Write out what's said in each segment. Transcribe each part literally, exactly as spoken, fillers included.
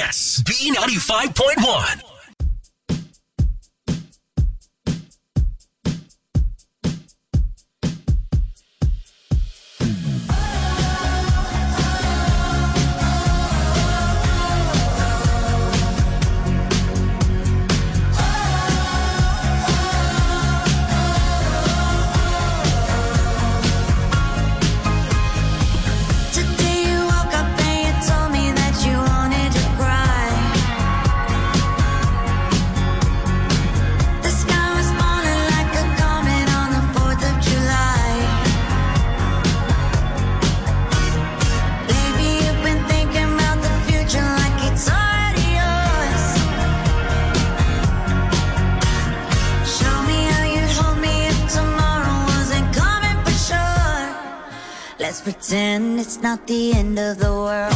Yes, B ninety-five point one. Let's pretend it's not the end of the world.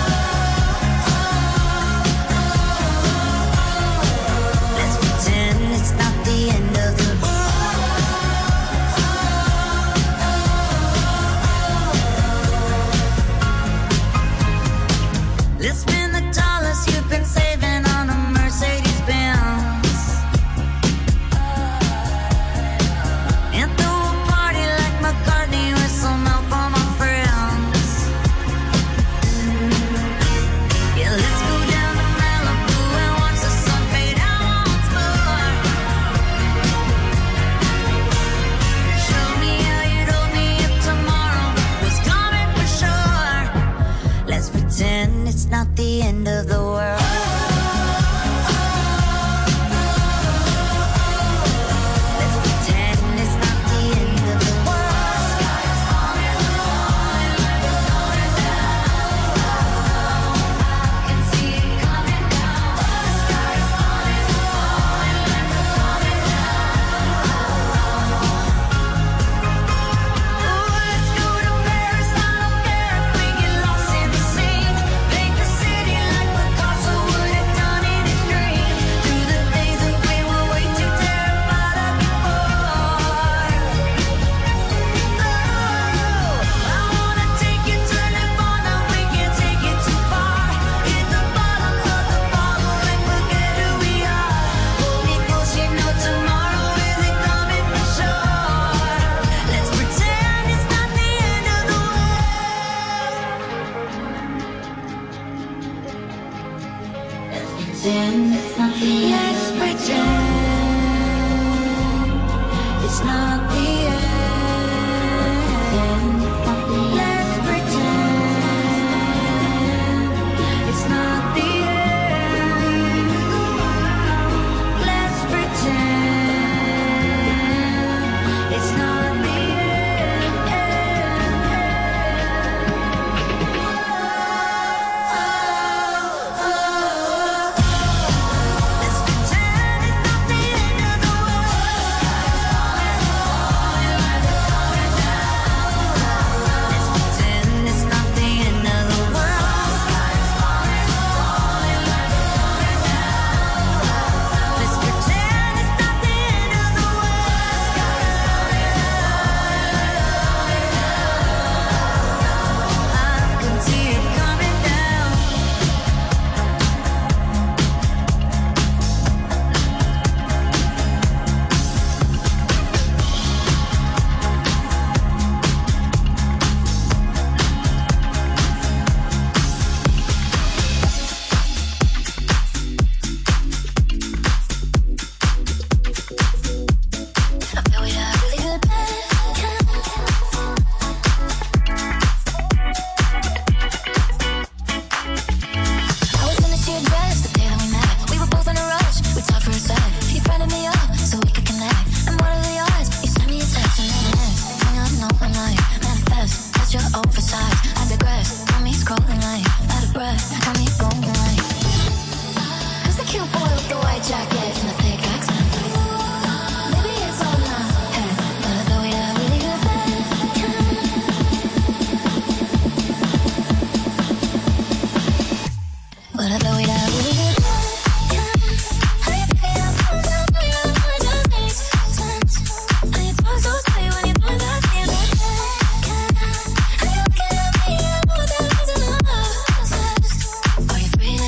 Let's pretend it's not the end of the world. Let's spend the dollars you've been saving on a Mercedes Benz. And throw a party like McCartney with some help on my friends. Yeah, let's go down to Malibu and watch the sun fade out once more. Show me how you'd hold me if tomorrow was coming for sure. Let's pretend it's not the end of the world. Let's pretend it's not the end. Let's pretend it's not the end. Let's pretend it's not the next week.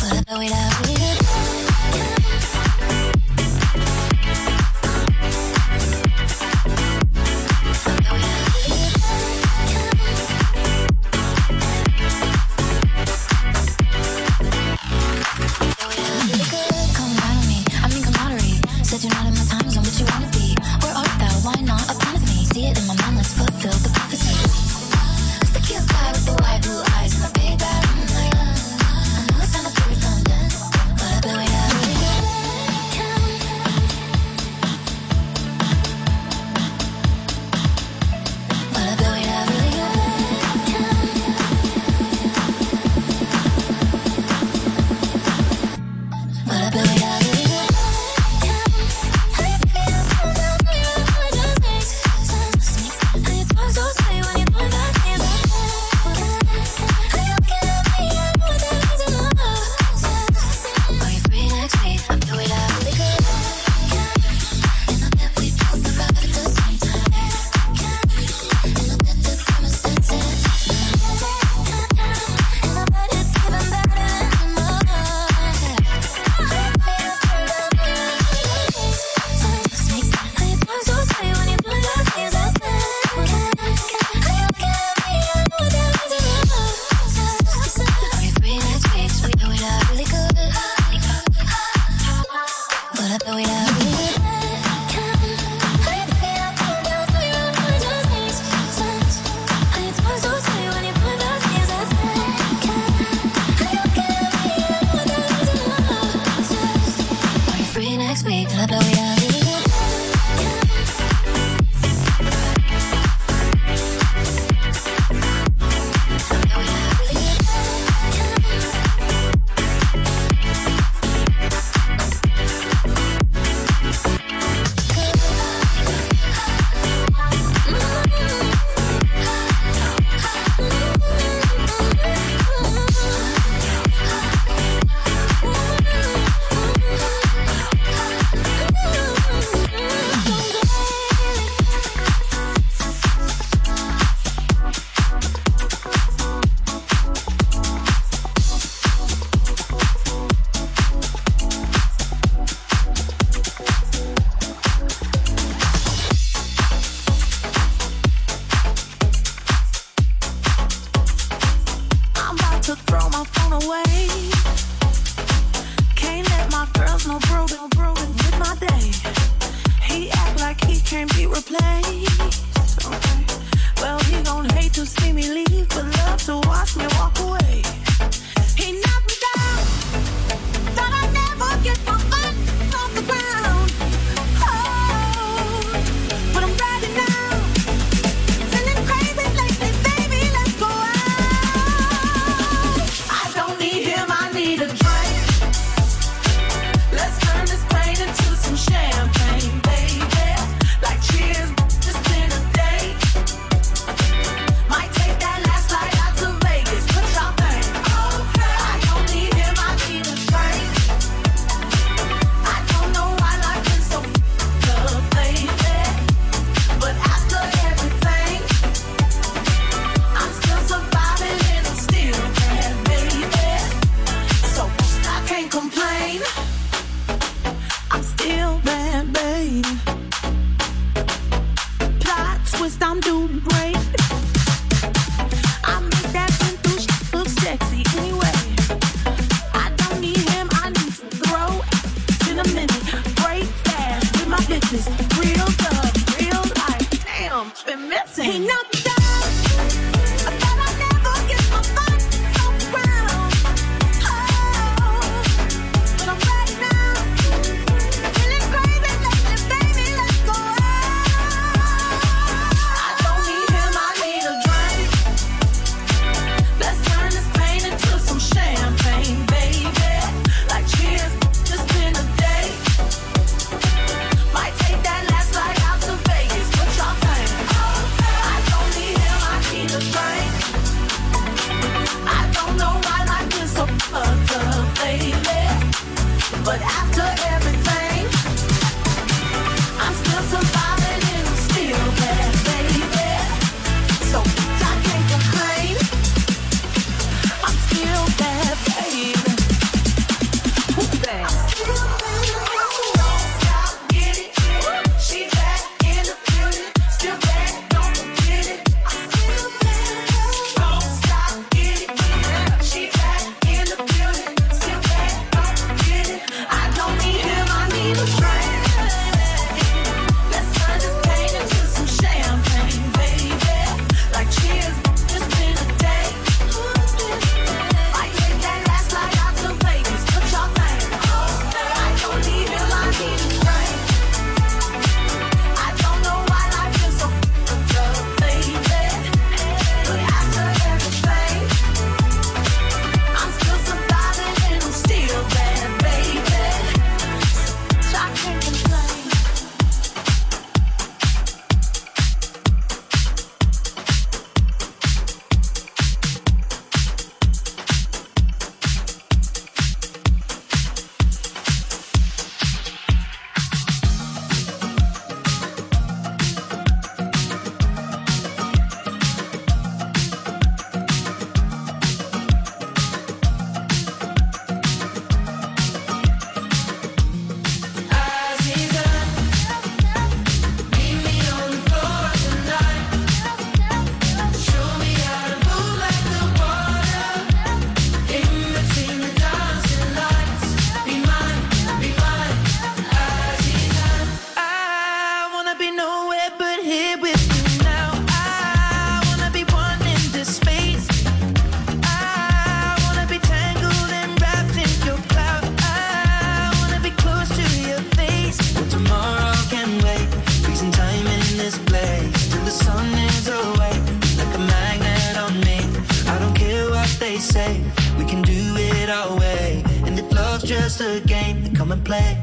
Might take that last flight out to Vegas. Put y'all thing. Okay. I don't just a game, then come and play.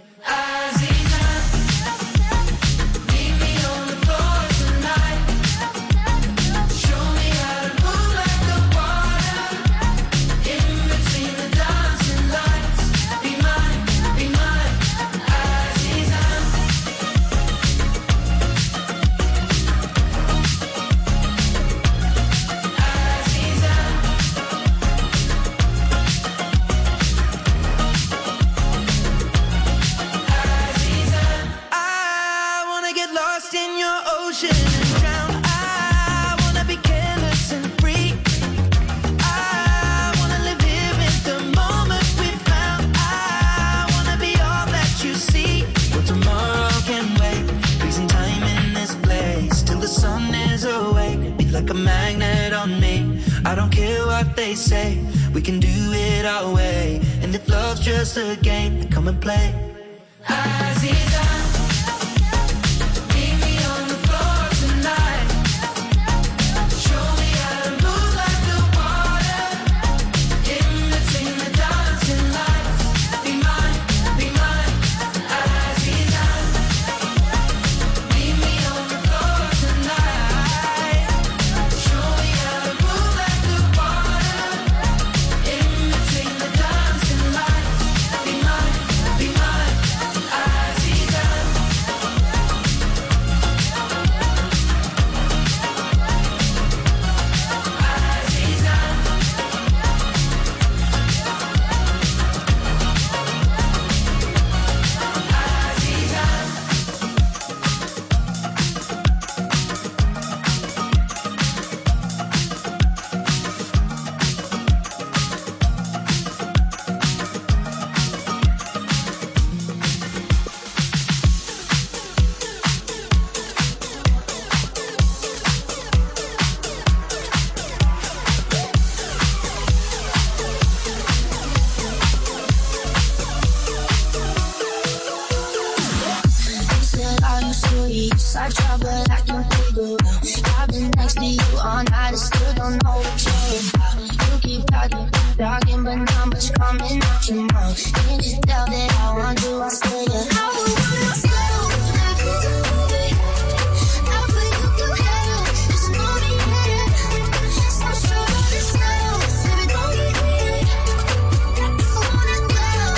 They say we can do it our way, and if love's just a game, come and play. Aziza, meet me on the floor tonight. Show me how to move like the water in between the dancing lights. Be mine, be mine, Aziza. Meet me on the floor tonight. Show me how to move like the water in between the dancing lights. Be mine, be mine, Aziza. Aziza. Aziza. You said, are you serious? I try, but I can't figure out. I've been next to you all night, I still don't know what you're about. You keep talking, talking, but not much coming out your mouth. Can't you tell that I want you? I stay at home. I want myself, baby. I think you can help, just know me, yeah. So sure of yourself, baby, don't get it. I want it now.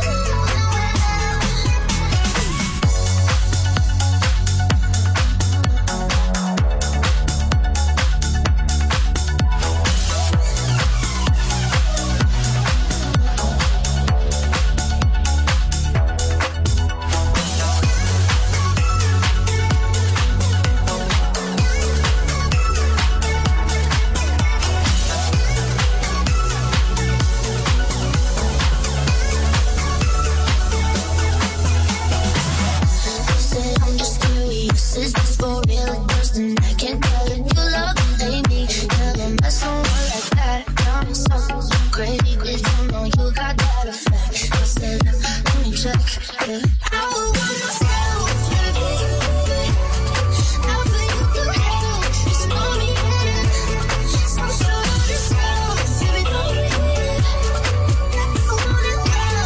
You say I'm just curious, is this for real or just an I can't tell if you love me, baby. Never mess around like that. Got me something so crazy, did you know you got that effect? I said, let me check, yeah. I would want myself, baby. I think you can help, just know me, yeah. So sure of yourself, baby, don't get it. I want it now.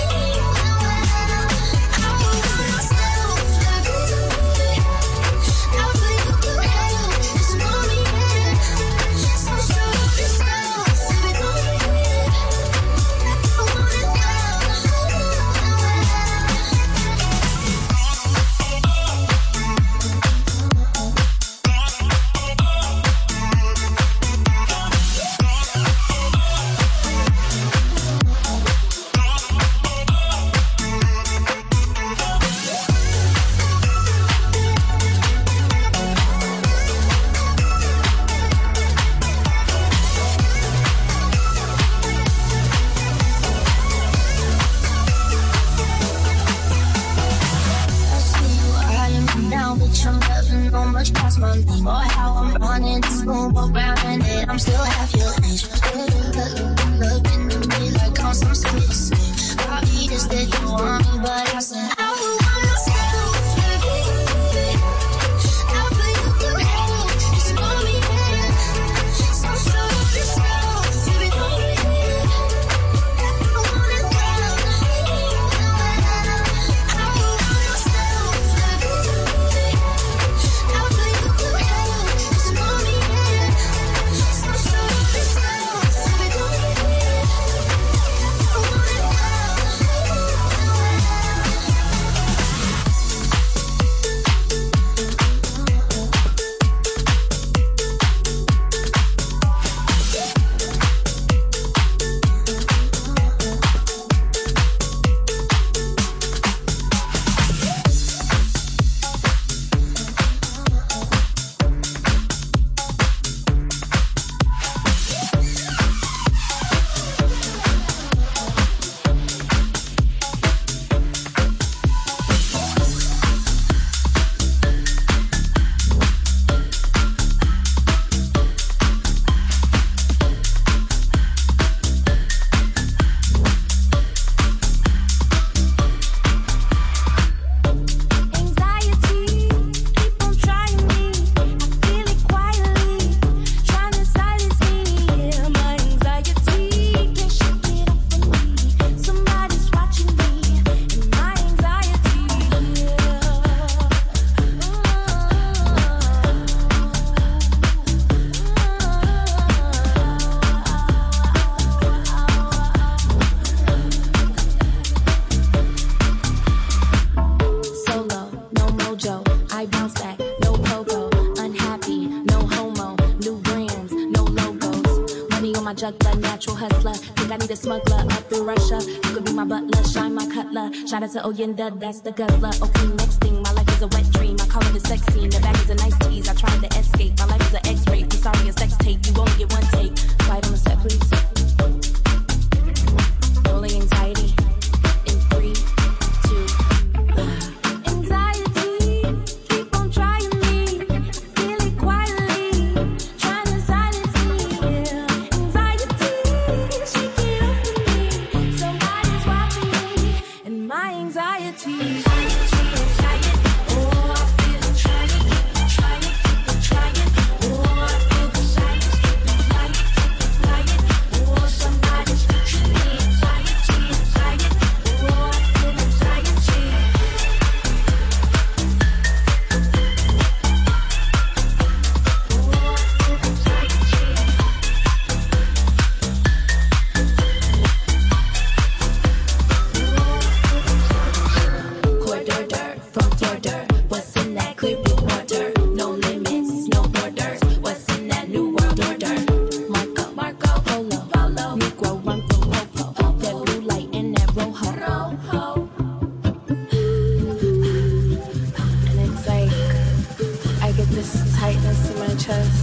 I would want myself, baby. I think you can help, just know me, yeah. So sure of yourself, baby, don't get it. I want it now. juggler, natural hustler. Think I need a smuggler up in Russia. You could be my butler, shine my cutler. Shout out to Oyenda, that's the guzzler. Okay, next thing, my life is a wet dream. I call it a sex scene, the back is a nice tease. I tried to escape, my life is an X-ray. I'm sorry, a sex tape, you only get one take. Quiet on the set, please. Rolling anxiety in three, two, one. Anxiety, keep on trying me. Feel it quietly, trying to silence me. Anxiety, shake it off of me. Somebody's watching me, and my anxiety. Anxiety, anxiety. Oh, I feel it trying, trying, trying. Oh, I feel the silence, keep it flying, flying. Oh, somebody's watching me. Anxiety, anxiety. Oh, I feel anxiety. Corridor from Florida. What's in that clear blue water? No limits, no borders. What's in that new world order? Marco, Marco, Polo, Polo, Negro, run for Popo. That blue light in that rojo. Rojo. And it's like I get this tightness in my chest,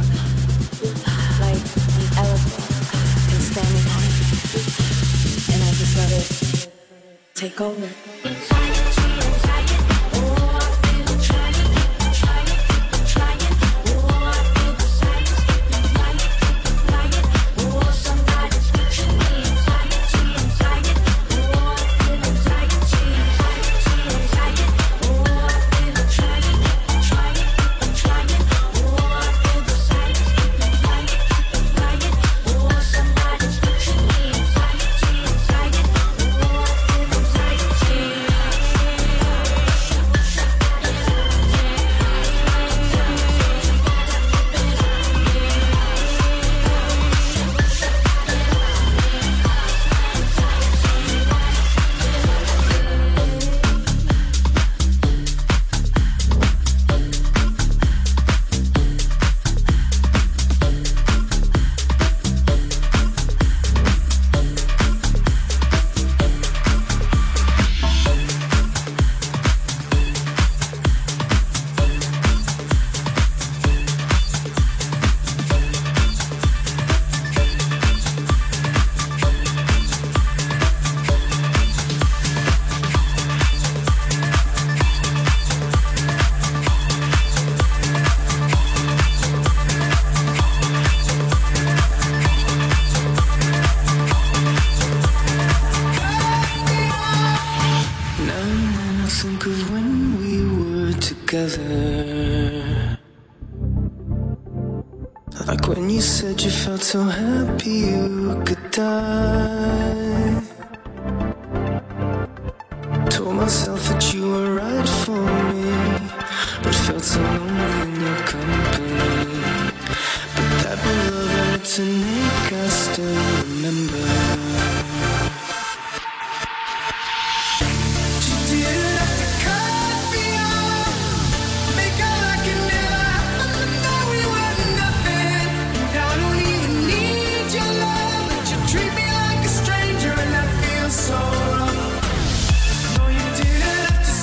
like an elephant is standing on it, and I just let it take over. Anxiety, anxiety. Oh, I feel it trying, trying, trying. Oh, I feel the silence, keep it flying, flying. Oh, somebody's watching me. Anxiety, anxiety. Oh, I feel anxiety, anxiety, anxiety. Oh, I feel it trying, trying, trying. Oh, I feel the silence, keep it flying, flying. Oh, somebody's watching me. Anxiety, anxiety. Oh, I feel anxiety. Now and then I think of when we were together. Like when you said you felt so happy you could die. Told myself that you were right for me, but felt so lonely in your company. But that love I let to make, I still remember. Treat me like a stranger and I feel so wrong. No, you didn't have to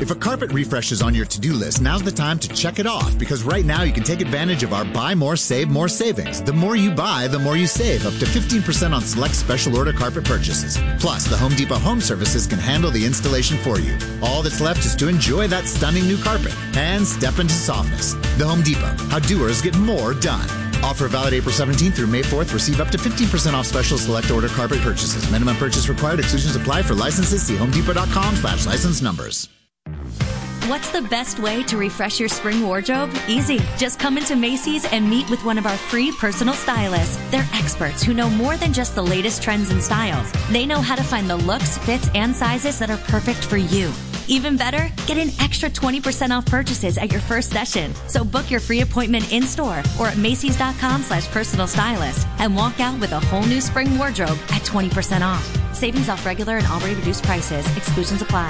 If a carpet refresh is on your to-do list, now's the time to check it off, because right now you can take advantage of our Buy More, Save More savings. The more you buy, the more you save, up to fifteen percent on select special order carpet purchases. Plus, the Home Depot Home Services can handle the installation for you. All that's left is to enjoy that stunning new carpet and step into softness. The Home Depot, how doers get more done. Offer valid April seventeenth through May fourth. Receive up to fifteen percent off special select order carpet purchases. Minimum purchase required. Exclusions apply. For licenses, see homedepot.com slash license numbers. What's the best way to refresh your spring wardrobe? Easy. Just come into Macy's and meet with one of our free personal stylists. They're experts who know more than just the latest trends and styles. They know how to find the looks, fits, and sizes that are perfect for you. Even better, get an extra twenty percent off purchases at your first session. So book your free appointment in-store or at Macy's.com slash personal stylist and walk out with a whole new spring wardrobe at twenty percent off. Savings off regular and already reduced prices. Exclusions apply.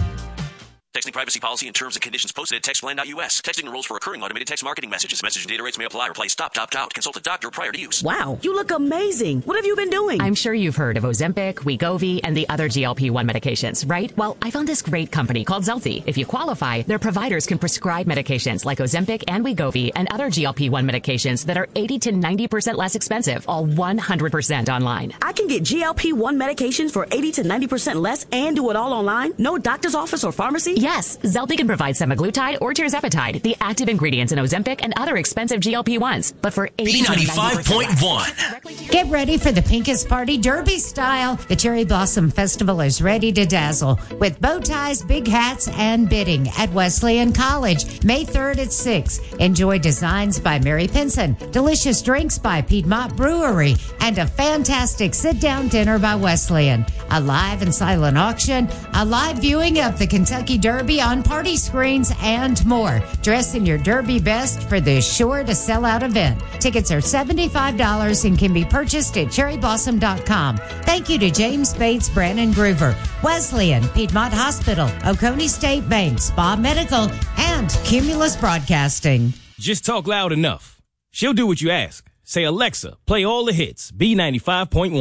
Texting privacy policy and terms and conditions posted at textplan dot U S. Texting enrolls for recurring automated text marketing messages. Message and data rates may apply. Reply stop, opt out. Consult a doctor prior to use. Wow, you look amazing. What have you been doing? I'm sure you've heard of Ozempic, Wegovy, and the other G L P one medications, right? Well, I found this great company called Zelty. If you qualify, their providers can prescribe medications like Ozempic and Wegovy and other G L P one medications that are eighty to ninety percent less expensive, all one hundred percent online. I can get G L P one medications for eighty to ninety percent less and do it all online? No doctor's office or pharmacy? Yes, Zelty can provide semaglutide or tirzepatide, the active ingredients in Ozempic and other expensive G L P ones, but for eighty B ninety-five point one. Get ready for the pinkest party derby style. The Cherry Blossom Festival is ready to dazzle with bow ties, big hats, and bidding at Wesleyan College. May third at six. Enjoy designs by Mary Pinson, delicious drinks by Piedmont Brewery, and a fantastic sit-down dinner by Wesleyan. A live and silent auction, a live viewing of the Kentucky Derby on party screens, and more. Dress in your Derby best for this sure-to-sell-out event. Tickets are seventy-five dollars and can be purchased at cherry blossom dot com. Thank you to James Bates, Brandon Groover, Wesleyan, Piedmont Hospital, Oconee State Bank, Spa Medical, and Cumulus Broadcasting. Just talk loud enough. She'll do what you ask. Say, Alexa, play all the hits. B ninety-five point one.